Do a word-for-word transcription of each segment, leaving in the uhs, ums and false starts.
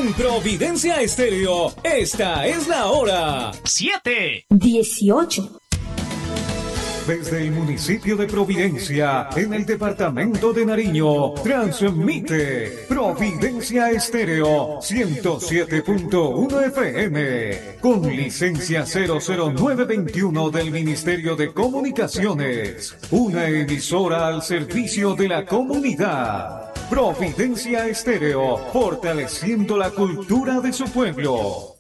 En Providencia Estéreo, esta es la hora. Siete. dieciocho. Desde el municipio de Providencia, en el departamento de Nariño, transmite Providencia Estéreo ciento siete punto uno F M, con licencia cero cero nueve veintiuno del Ministerio de Comunicaciones, una emisora al servicio de la comunidad. Providencia Estéreo, fortaleciendo la cultura de su pueblo.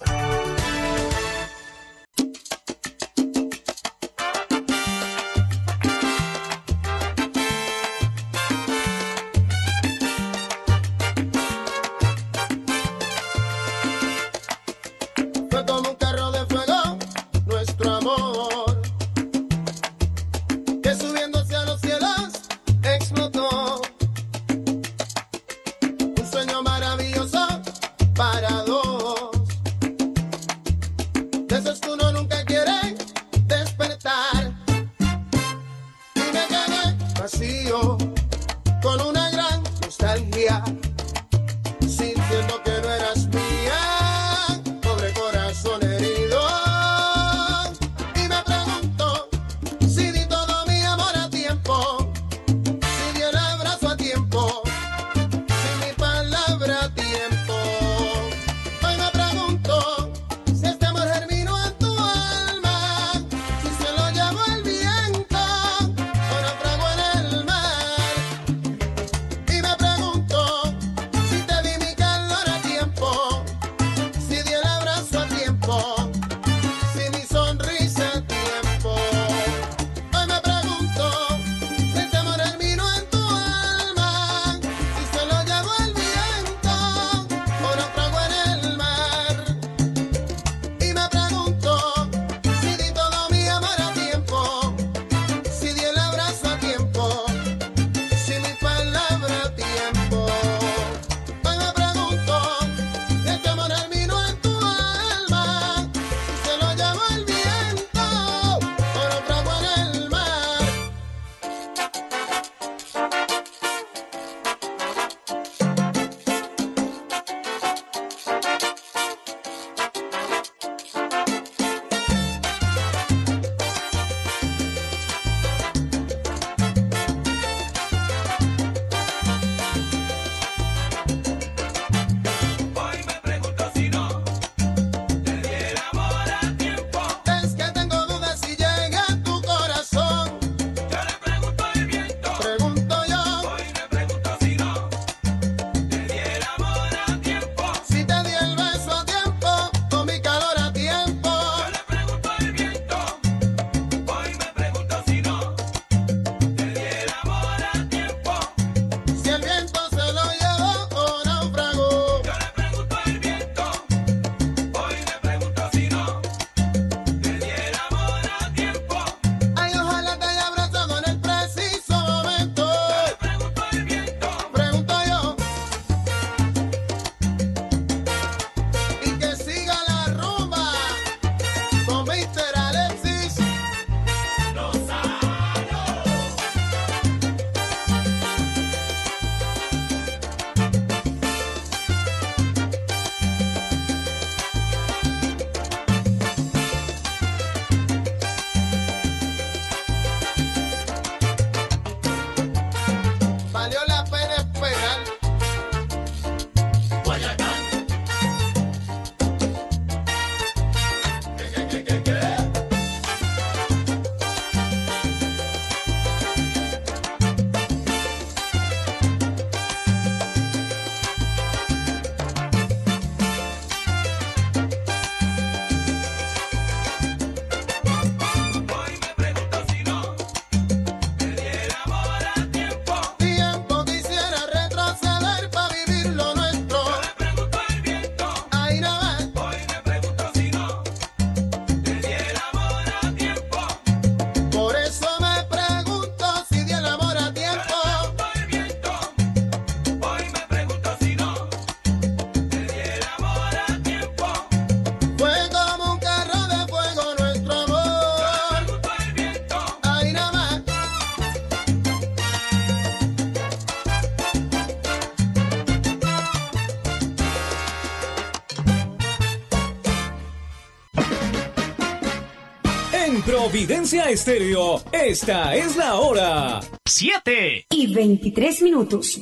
En Providencia Estéreo, esta es la hora. siete y veintitrés minutos.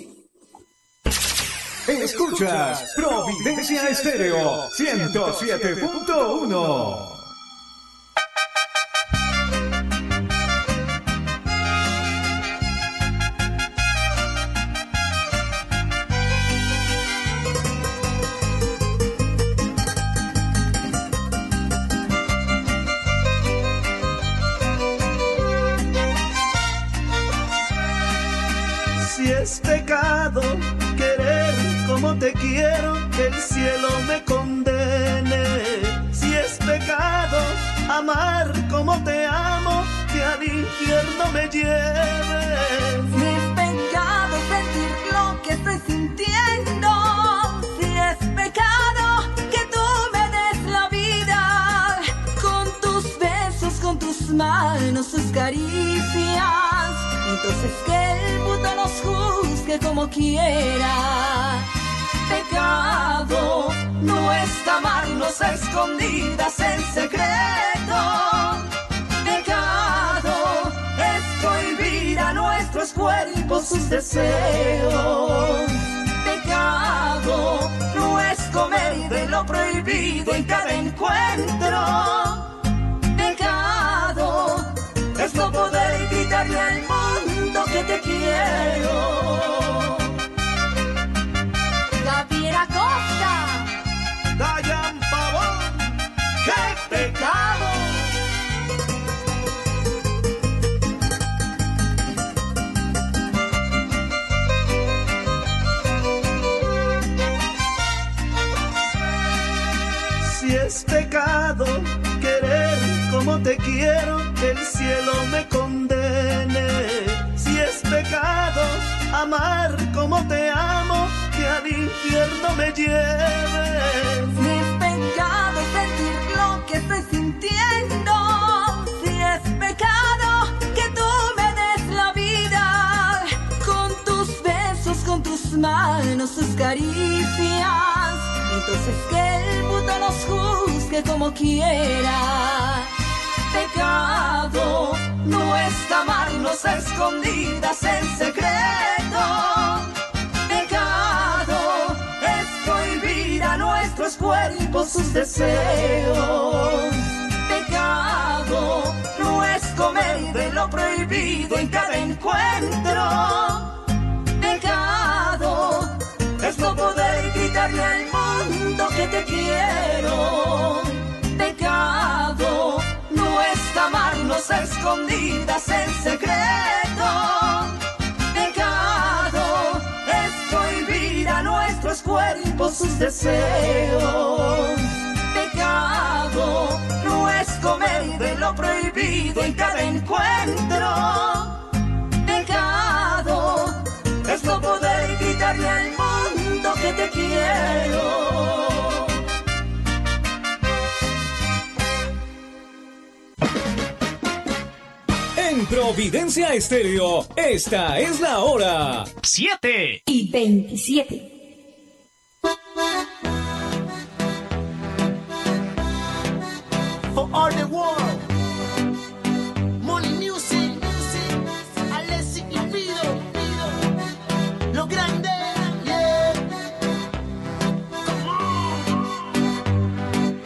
Escuchas Providencia Estéreo ciento siete punto uno. Si es pecado querer como te quiero, que el cielo me condene. Si es pecado amar como te amo, que al infierno me lleve. Si es pecado sentir lo que estoy sintiendo, si es pecado que tú me des la vida, con tus besos, con tus manos, tus caricias, entonces que el mundo nos juzgue como quiera. Pecado no es amarnos a escondidas en secreto. Pecado es prohibir a nuestros cuerpos sus deseos. Pecado no es comer de lo prohibido en cada encuentro. Pecado es no poder gritarle al mundo que te quiero. Javiera Costa, Dayan Pavón, ¡qué pecado! si es pecado querer como te quiero, que el cielo me condene. Si es pecado amar como te amo, que al infierno me lleve. Si es pecado sentir lo que estoy sintiendo, si es pecado que tú me des la vida, con tus besos, con tus manos, tus caricias, entonces que el mundo nos juzgue como quiera. Pecado no es amarnos a escondidas en secreto. Pecado es prohibir a nuestros cuerpos sus deseos. Pecado no es comer de lo prohibido en cada encuentro. Pecado es no poder gritarle al mundo que te quiero. Pecado no es amarnos a escondidas en secreto. Pecado es prohibir a nuestros cuerpos sus deseos. Pecado no es comer de lo prohibido en cada encuentro. Pecado es no poder gritarle al mundo que te quiero. En Providencia Estéreo, esta es la hora. siete y veintisiete. For all the world, Money Music, Alexis y Fido, lo grande, yeah. Come on.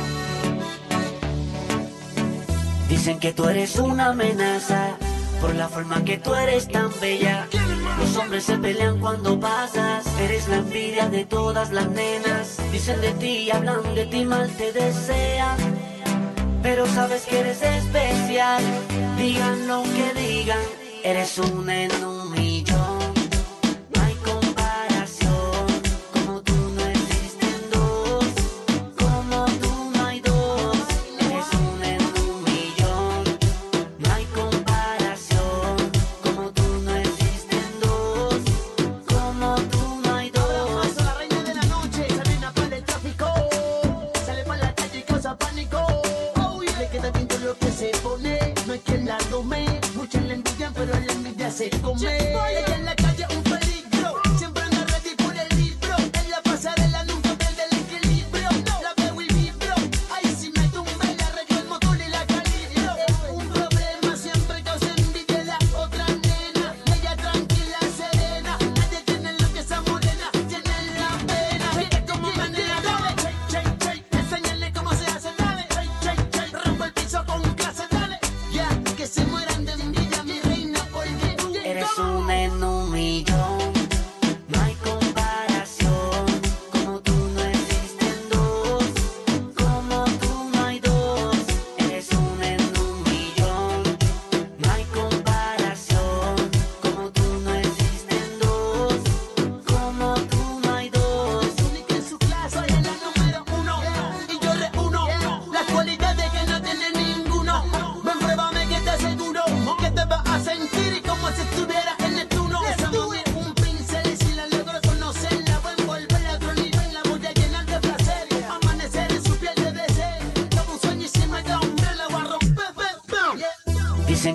Dicen que tú eres una amenaza por la forma que tú eres tan bella. Los hombres se pelean cuando pasas, eres la envidia de todas las nenas. Dicen de ti, hablan de ti, mal te desean, pero sabes que eres especial. Digan lo que digan, eres una en un millón. No hay comparación, como tú no existen dos. Como tú no hay dos, eres una en un millón. No hay comparación, como tú no existen dos. Como tú no hay dos. La reina de la noche, Sabrina para el tráfico. Sale para la calle y causa pánico. Le queda bien todo lo que se pone, no hay quien la tome. Muchos la envidian, pero la envidia se come.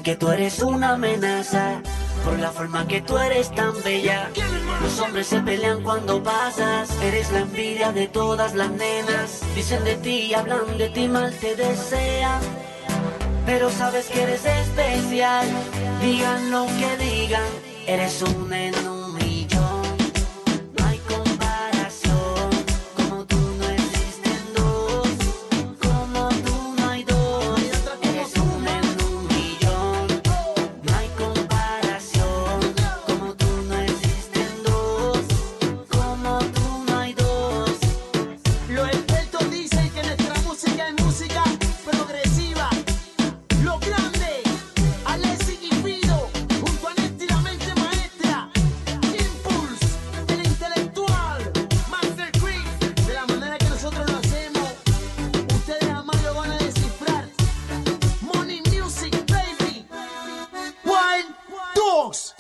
Dicen que tú eres una amenaza por la forma que tú eres tan bella. Los hombres se pelean cuando pasas. Eres la envidia de todas las nenas. Dicen de ti y hablan de ti, mal te desean, pero sabes que eres especial. Digan lo que digan, eres un en un millón. No hay comparación, como tú no existen dos. Como tú no hay dos. Eres un en un millón. No hay comparación, como tú no existen dos. Como tú no hay dos. Los expertos dicen que nuestra música es música progresiva. Lo grande, Alexis y Fido, junto a Nesti, la mente maestra. Impulse, el intelectual. Master Chris, de la manera que nosotros lo hacemos, ustedes jamás lo van a descifrar. Money Music, baby. Wild Dogs.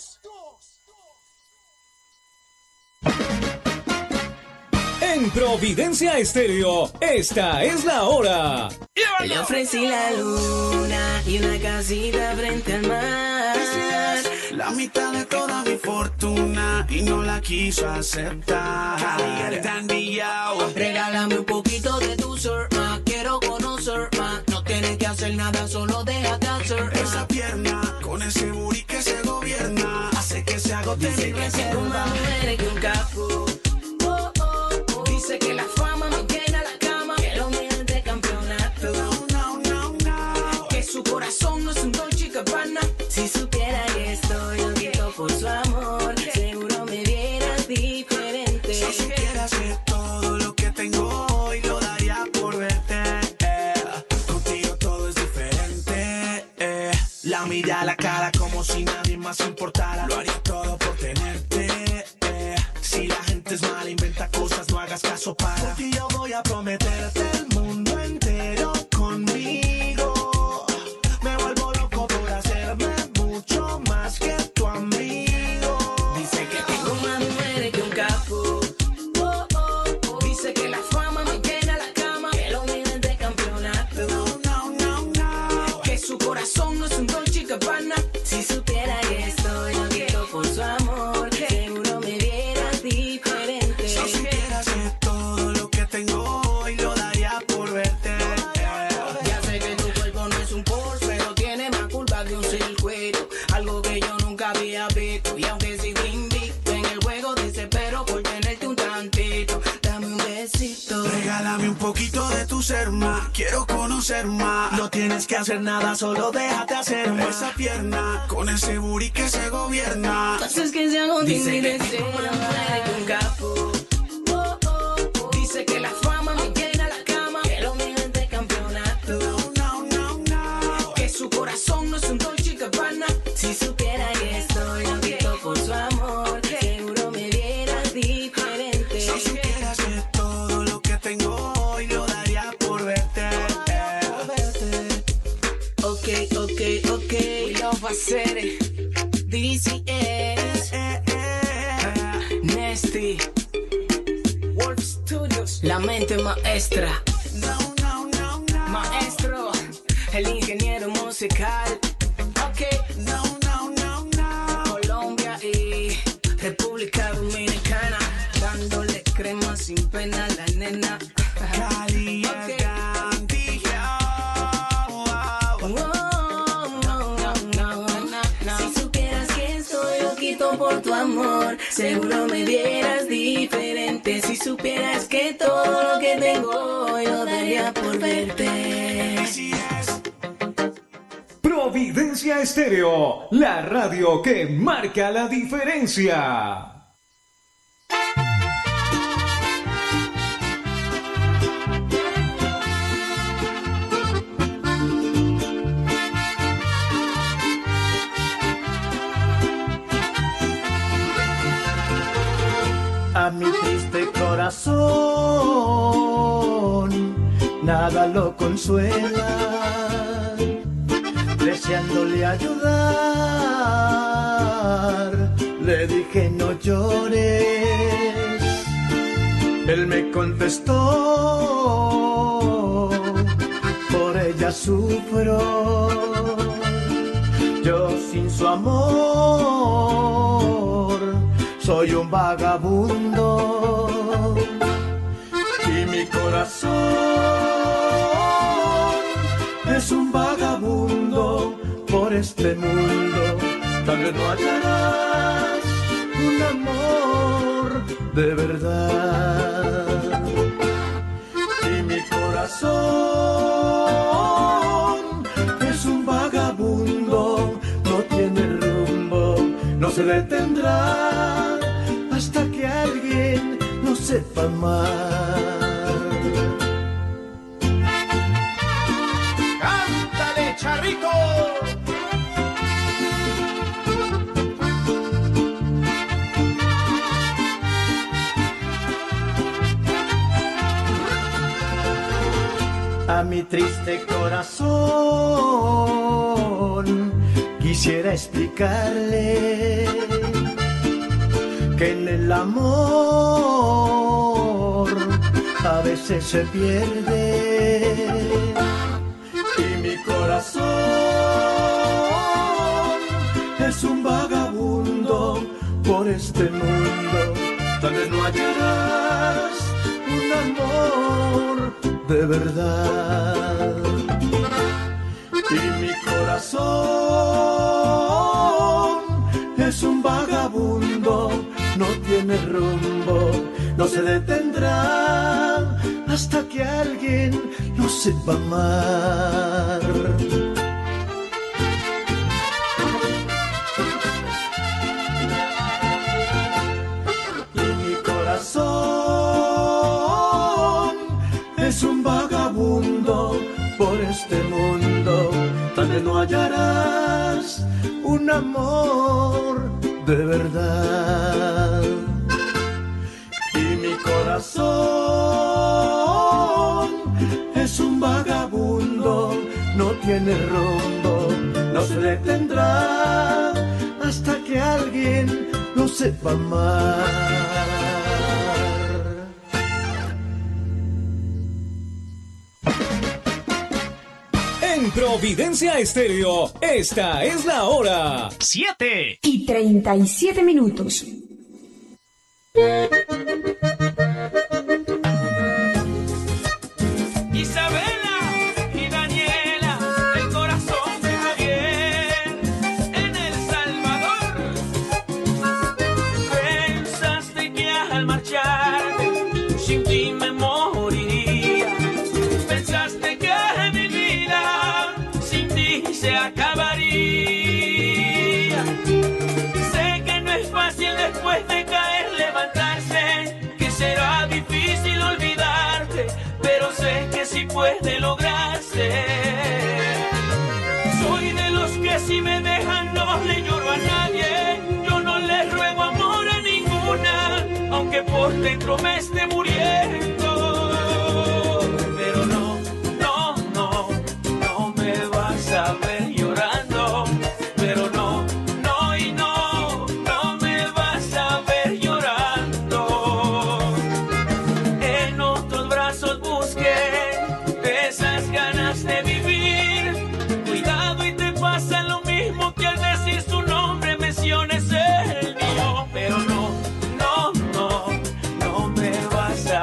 En Providencia Estéreo, esta es la hora. Le ofrecí la luna y una casita frente al mar. La mitad de toda mi fortuna y no la quiso aceptar. Regálame un poquito de tu surma, quiero conocer más. No tienes que hacer nada, solo déjate hacer. Esa pierna con ese booty que se gobierna hace que se agote mi Dice que reserva. tengo más mujeres que un capo. Oh, oh, oh. Dice que la fama me llena la cama, que lo mío es de campeonato. No, no, no, no. Que su corazón no es un Dolce Gabbana. Si supiera que estoy loquito por su amor, seguro me vieras diferente. Si supieras que todo lo que tengo hoy lo daría por verte, eh. Contigo todo es diferente, eh. La mirada, la cara como si nadie más importara. Lo haría todo por tenerte, eh. Si la gente es mala, inventa cosas, no hagas caso para. Porque yo voy a prometerte el mundo entero conmigo. Me vuelvo loco por hacerme mucho más que tu amigo. Dice que tengo más mujeres que un capo. Oh, oh, oh. Dice que la fama me llena la cama, que lo mío es de campeonato. No, no, no, no. Que su corazón no es un Dolce Gabbana. Si supiera que estoy loquito por su amor, seguro me vieras diferente. Si supieras que todo lo que tengo hoy lo daría por verte, eh. Ya sé que tu cuerpo no es un Porsche, pero tiene más curvas que un circuito. Algo que yo nunca había visto. Y aunque sigo invicto en el juego, desespero por tenerte un tantito. Dame un besito. Regálame un poquito de tu ser más, quiero conocer más. No tienes que hacer nada, solo déjate hacer más. Esa pierna con ese booty que se gobierna. Entonces que se hago Dice mi que deseo, la mujer que un capo. Oh, oh, oh. Dice que la fama me llena la cama, que lo mío es de campeonato. No, no, no, no. Que su corazón no es un Dolce Gabbana. Si supiera que estoy loquito por su amor, seguro me vieras diferente. Si supieras que todo lo que tengo hoy lo daría por verte, eh. Ok, ok, ok. We love hacer D C S, Eh, eh. Nasty, Wolf Studios, la mente maestra. No, no, no, no. Maestro, el ingeniero musical. Ok, No, no, no, no. Colombia y República Dominicana, dándole crema sin pena a la nena. Cali, Ok. Gandhi, oh, oh. Oh, no, no, no, no. Si supieras que estoy loquito por tu amor, seguro me vieras diferente. Si supieras que todo lo que tengo hoy lo daría por verte. Así es. Providencia Estéreo, la radio que marca la diferencia. A mi triste corazón nada lo consuela, deseándole ayudar, le dije no llores. Él me contestó, por ella sufro. sin su amor soy un vagabundo y mi corazón es un vagabundo por este mundo. Tal vez no hallarás un amor de verdad y mi corazón es un vagabundo, no tiene rumbo, no se detendrá hasta que alguien lo sepa amar. ¡Cántale, charrito! A mi triste corazón quisiera explicarle que en el amor a veces se pierde y mi corazón es un vagabundo por este mundo. Tal vez no hallarás un amor de verdad y mi corazón es un vagabundo, no tiene rumbo, no se detendrá hasta que alguien lo sepa amar. Y mi corazón es un vagabundo por este mundo, tal vez no hallarás un amor de verdad. Y mi corazón es un vagabundo, no tiene rumbo, no se detendrá hasta que alguien lo sepa amar. En Providencia Estéreo, esta es la hora. siete y treinta y siete minutos. Isabela y Daniela, el corazón de Javier, en El Salvador. Pensaste que al marcharte sin ti me moriría. Pensaste que mi vida sin ti se acabaría. Sé que no es fácil después de caer levantarse, que será difícil olvidarte, pero sé que sí puede lograrse. Soy de los que si me dejan no le lloro a nadie, yo no le ruego amor a ninguna, aunque por dentro me esté muriendo. Pero no, no, no, no me vas a ver llorando. Pero no, no y no, no me vas a ver llorando. En otros brazos busqué esas ganas de vivir. Cuidado y te pasa lo mismo que al decir su nombre menciones el mío. Pero no, no, no, no me vas a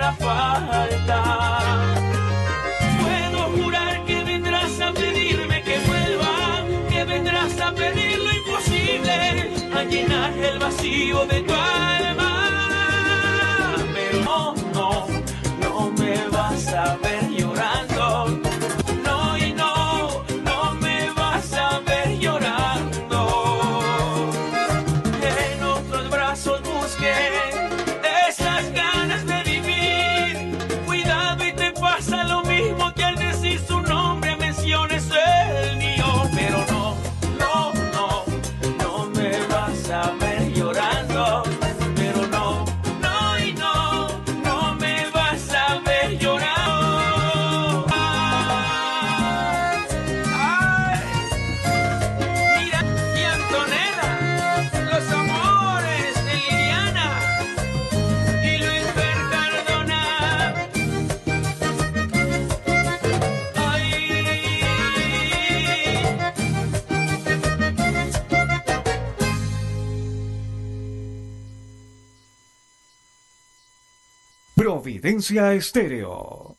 haga falta. Puedo jurar que vendrás a pedirme que vuelva, que vendrás a pedir lo imposible, a llenar el vacío de tu alma. Pero no, no, no me vas a ver llorando. No y no, no me vas a ver llorando. En otros brazos busqué esas ganas de vivir. Cuidado y te pasa lo mismo que al decir su nombre menciones el mío. Pero no, no, no, no me vas a ver llorando. Pero no, no y no, no me vas a ver llorando. Ay, mira, y Antonella, los amores de Liliana y Luis Cardona. Ay, Providencia Estéreo.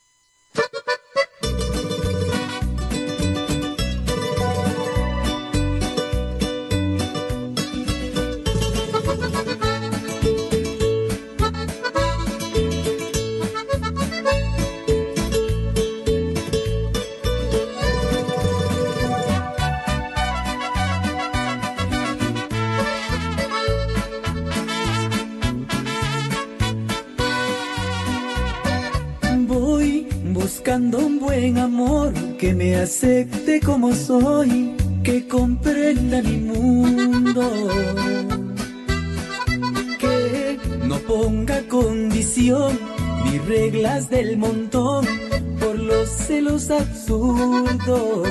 Voy buscando un buen amor que me acepte como soy, que comprenda mi mundo, que no ponga condición ni reglas del montón por los celos absurdos.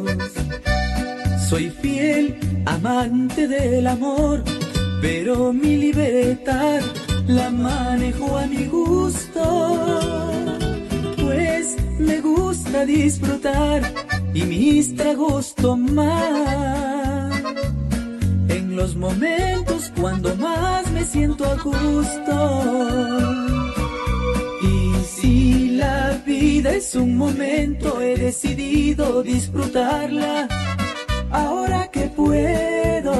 Soy fiel amante del amor, pero mi libertad la manejo a mi gusto, pues me gusta disfrutar y mis tragos tomar en los momentos cuando más me siento a gusto. Y si la vida es un momento, he decidido disfrutarla ahora que puedo.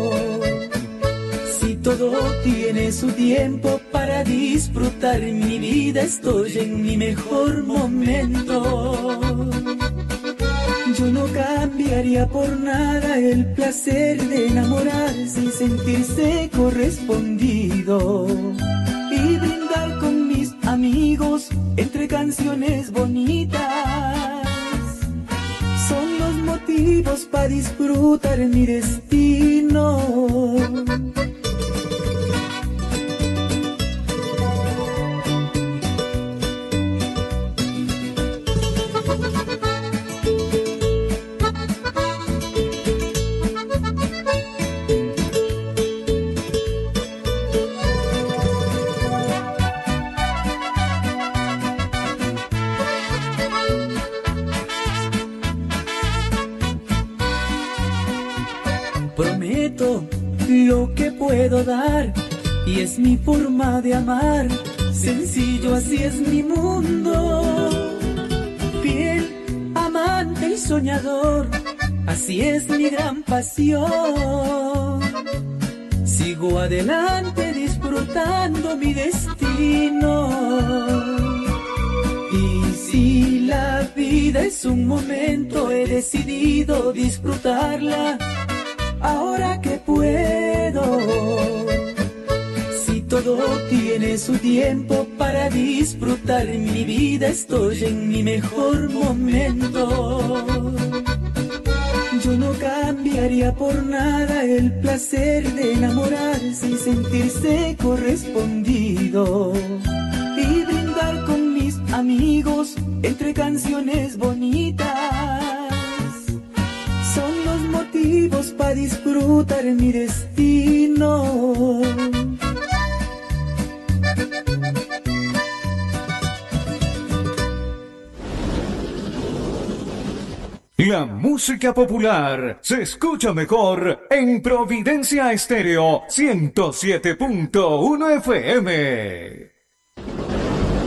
Si todo tiene su tiempo para disfrutar mi vida, estoy en mi mejor momento. Yo no cambiaría por nada el placer de enamorarse y sentirse correspondido, y brindar con mis amigos entre canciones bonitas. Son los motivos para disfrutar mi destino. Prometo lo que puedo dar, y es mi forma de amar. Sencillo, así es mi mundo. Fiel, amante y soñador, así es mi gran pasión. Sigo adelante disfrutando mi destino. Y si la vida es un momento, he decidido disfrutarla ahora que puedo. Si todo tiene su tiempo para disfrutar mi vida, estoy en mi mejor momento. Yo no cambiaría por nada el placer de enamorarse y sentirse correspondido, y brindar con mis amigos entre canciones bonitas. Son los motivos para disfrutar mi destino. La música popular se escucha mejor en Providencia Estéreo ciento siete punto uno F M.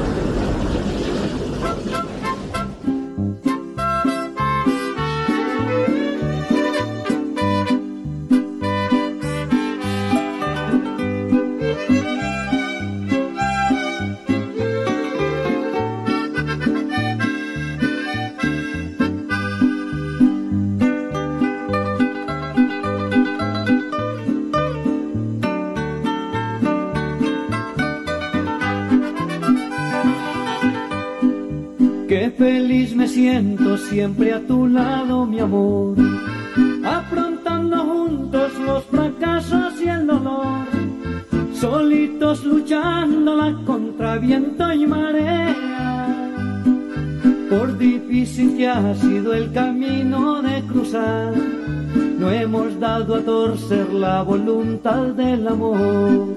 Qué feliz me siento siempre a tu lado, mi amor, afrontando juntos los fracasos y el dolor, solitos luchándola contra viento y marea. Por difícil que ha sido el camino de cruzar, no hemos dado a torcer la voluntad del amor.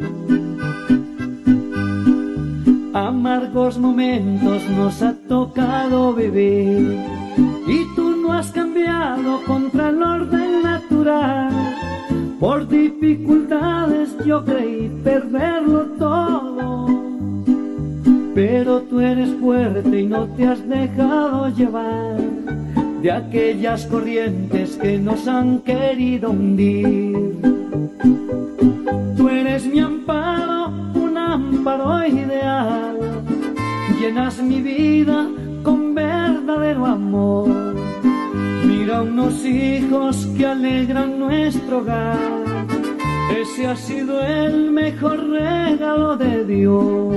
Amargos momentos nos ha tocado vivir y tú no has cambiado contra el orden natural. Por dificultades yo creí perderlo todo, pero tú eres fuerte y no te has dejado llevar de aquellas corrientes que nos han querido hundir. Tú eres mi amparo, un amparo ideal, llenas mi vida con verdadero amor. Mira unos hijos que alegran nuestro hogar, ese ha sido el mejor regalo de Dios.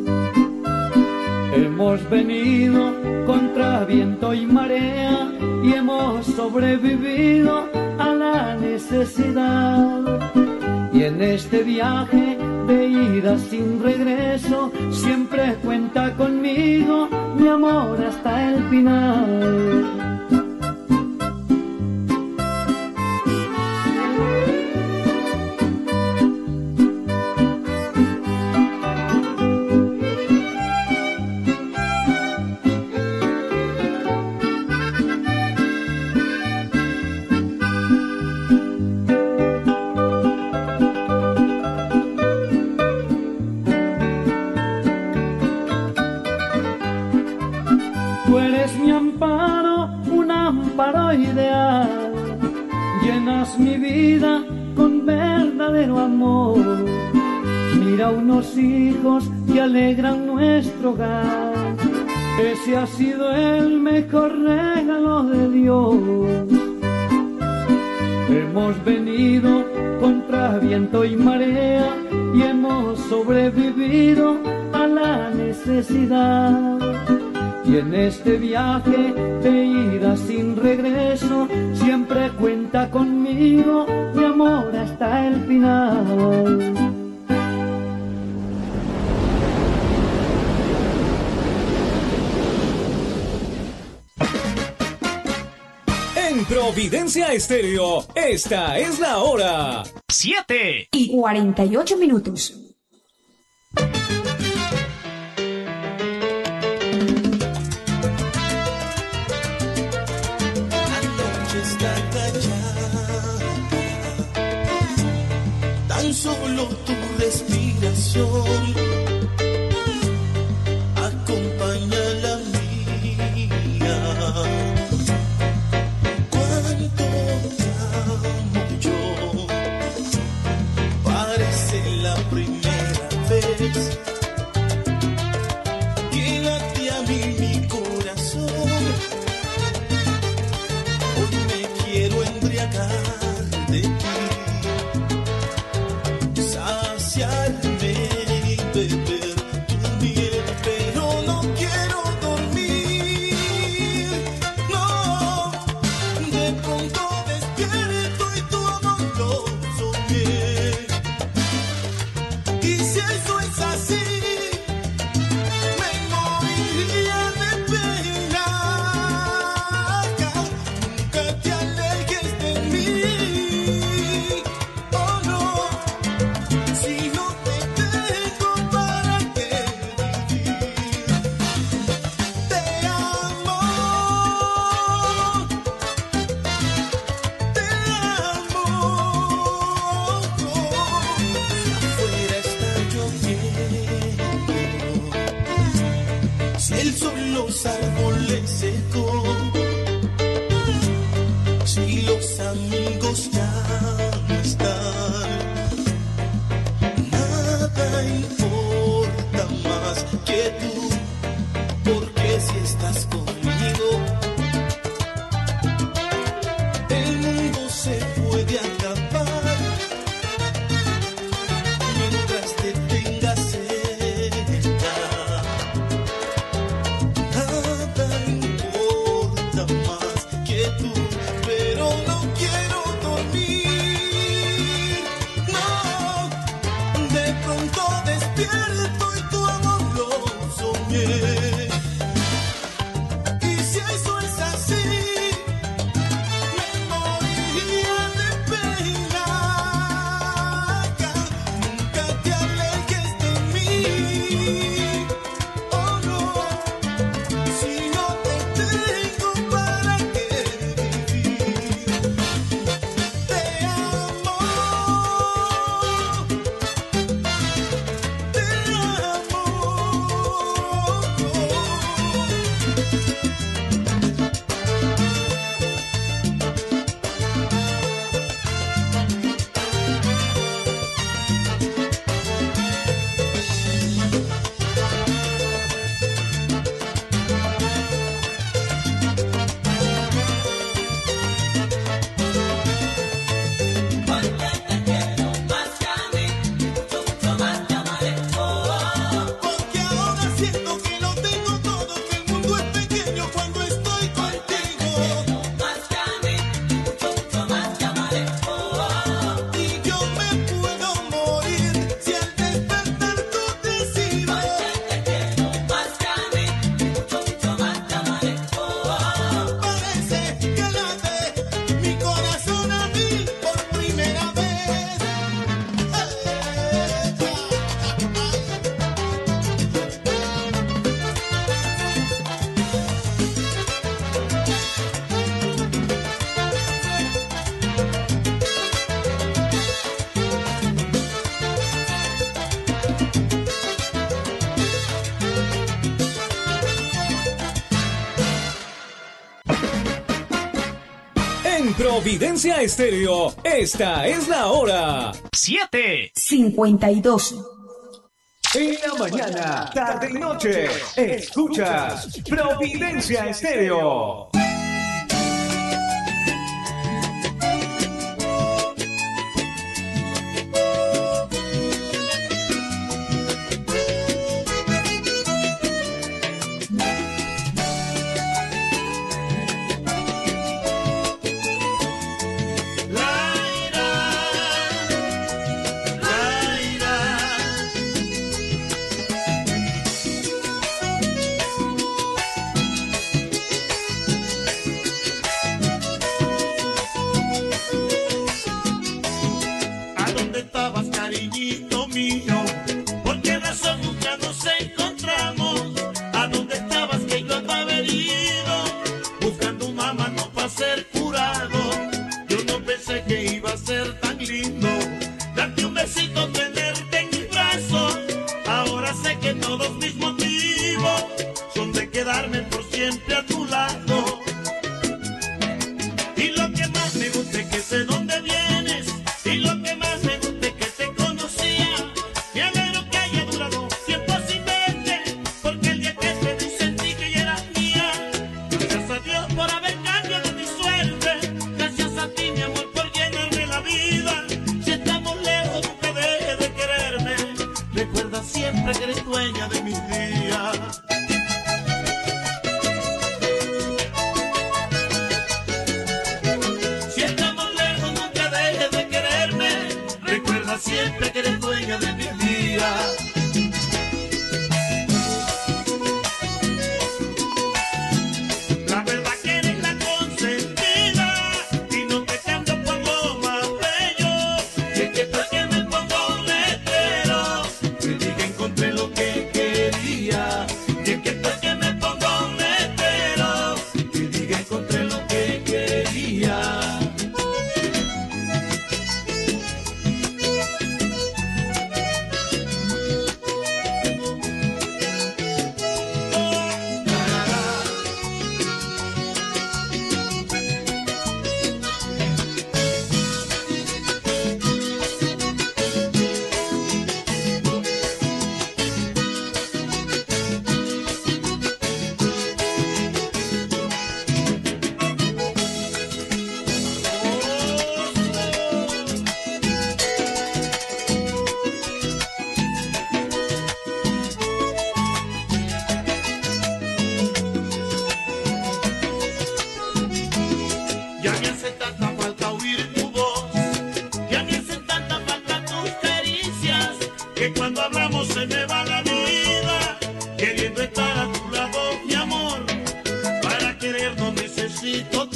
Hemos venido contra viento y marea y hemos sobrevivido a la necesidad. Y en este viaje de ida sin regreso, siempre cuenta conmigo, mi amor, hasta el final. Ideal, llenas mi vida con verdadero amor. Mira unos hijos que alegran nuestro hogar, ese ha sido el mejor regalo de Dios. Hemos venido contra viento y marea y hemos sobrevivido a la necesidad. Y en este viaje de ida sin regreso, siempre cuenta conmigo, mi amor, hasta el final. En Providencia Estéreo, esta es la hora. Siete y cuarenta y ocho minutos. Tan solo tu respiración acompaña la mía. Cuánto te amo yo, parece la primera vez que late a mí mi corazón. Hoy me quiero embriagar de ti, beber tu miel, pero no quiero dormir. No, de pronto despierto y tu amor lo soñé. Y si eso es así, me moriría de pena. Nunca te alejes de mí. Oh no, si no los árboles secos, si los amigos ya no están, nada importa más que tú, porque si estás conmigo, el mundo se puede acabar, mientras te tengas cerca. Nada soñé. Y si eso es así, me moriría de pena. Nunca te alejes de mí. Oh no, si no te tengo, ¿para qué vivir? Te amo, te amo. Porque ahora siento que lo tengo todo, que el mundo es pequeño cuando estoy contigo. Y yo me puedo morir si al despertar tú decides. Parece que late mi corazón a mí por primera vez. En Providencia Estéreo, esta es la hora. siete. cincuenta y dos. En la mañana, tarde y noche, escuchas Providencia Estéreo.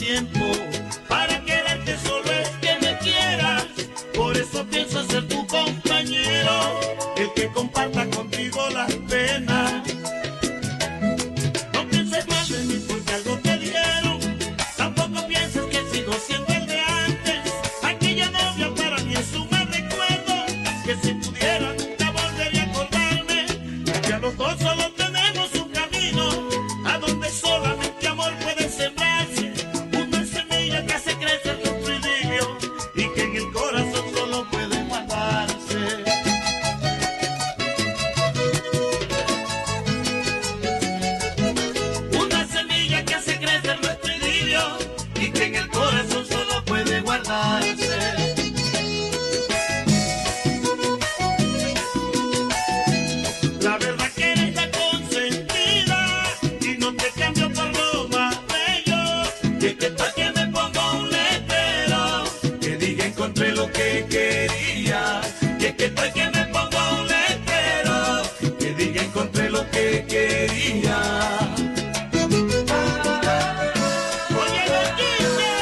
tiempo. Para quererte solo es que me quieras. Por eso pienso ser tu compañero, el que comparta contigo las penas. No pienses mal de mí porque algo te dieron. Tampoco pienses que sigo siendo el de antes. Aquella novia para mí es un mal recuerdo, que si pudiera nunca volvería a acordarme. Ya los dos solo tenemos un camino, a donde solamente amor puede sembrarse. Una semilla que hace crecer nuestro idilio y que en el corazón solo puede guardarse. Una semilla que hace crecer nuestro idilio y que en el corazón solo puede guardarse. La verdad que eres la consentida y no te cambio por lo más bello. Y es que para que me pongo un letrero que diga encontré lo que quería. Y es que para que me pongo un letrero que diga encontré lo que quería. Oye, loquilla,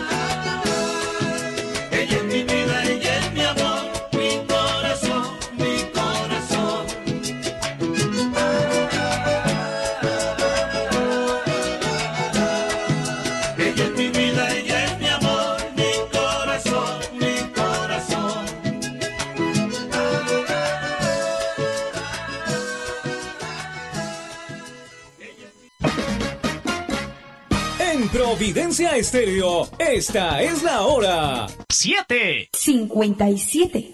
ella es mi vida, ella es mi amor, mi corazón, mi corazón. Ella es mi vida, ella es mi amor, mi corazón, mi corazón. En Providencia Estéreo, esta es la hora. siete. cincuenta y siete.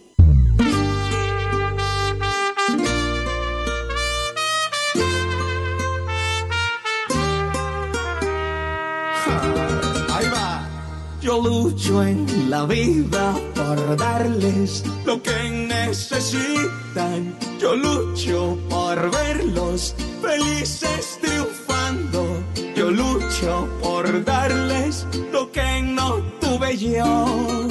Ahí va. Yo lucho en la vida por darles lo que necesitan. Yo lucho por verlos felices triunfando. Yo lucho por darles lo que no tuve yo.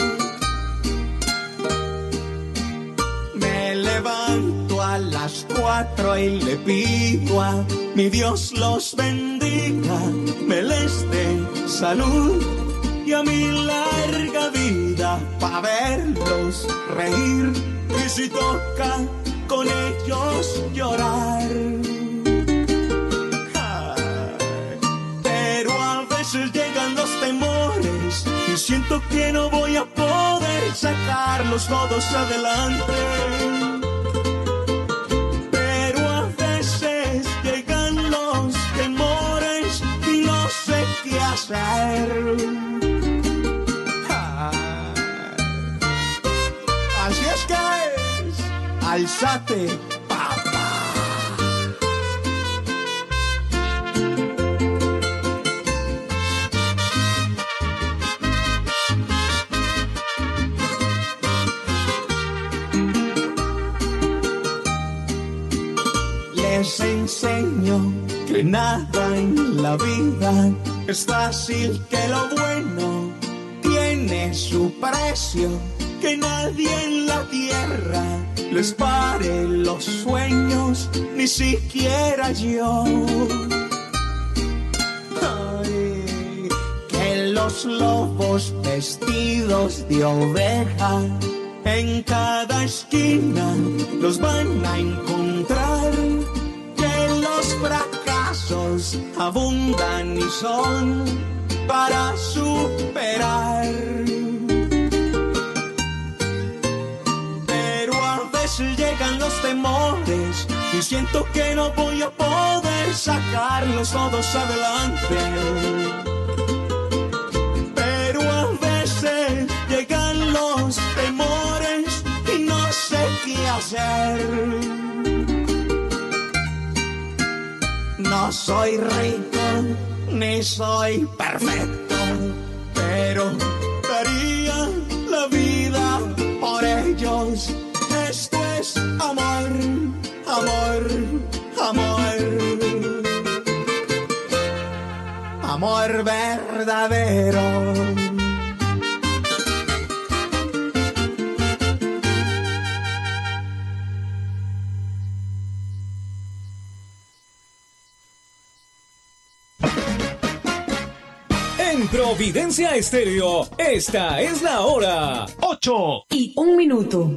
Me levanto a las cuatro y le pido a mi Dios los bendiga, me les dé salud y a mi larga vida pa' verlos reír y si toca con ellos llorar. Pero a veces llegan los temores y siento que no voy a poder sacarlos todos adelante. Pero a veces llegan los temores y no sé qué hacer. Así es que es, alzate, papá. Les enseño que nada en la vida es fácil, que lo bueno tiene su precio, que nadie en la tierra les pare los sueños, ni siquiera yo. Ay, que los lobos vestidos de oveja en cada esquina los van a encontrar, que los fracasos abundan y son para superar. Pero a veces llegan los temores y siento que no voy a poder sacarlos todos adelante. Pero a veces llegan los temores y no sé qué hacer. No soy rico ni soy perfecto, pero daría la vida por ellos. Esto es amor, amor, amor, amor verdadero. En En Providencia Estéreo, esta es la hora. ocho y un minuto.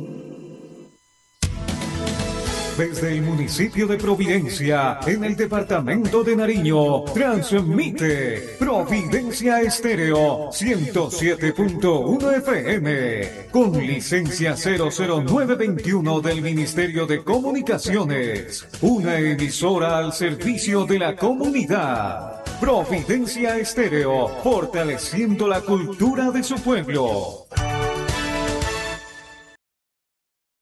Desde el municipio de Providencia, en el departamento de Nariño, transmite Providencia Estéreo ciento siete punto uno F M, con licencia cero cero nueve veintiuno del Ministerio de Comunicaciones, una emisora al servicio de la comunidad. Providencia Estéreo, fortaleciendo la cultura de su pueblo.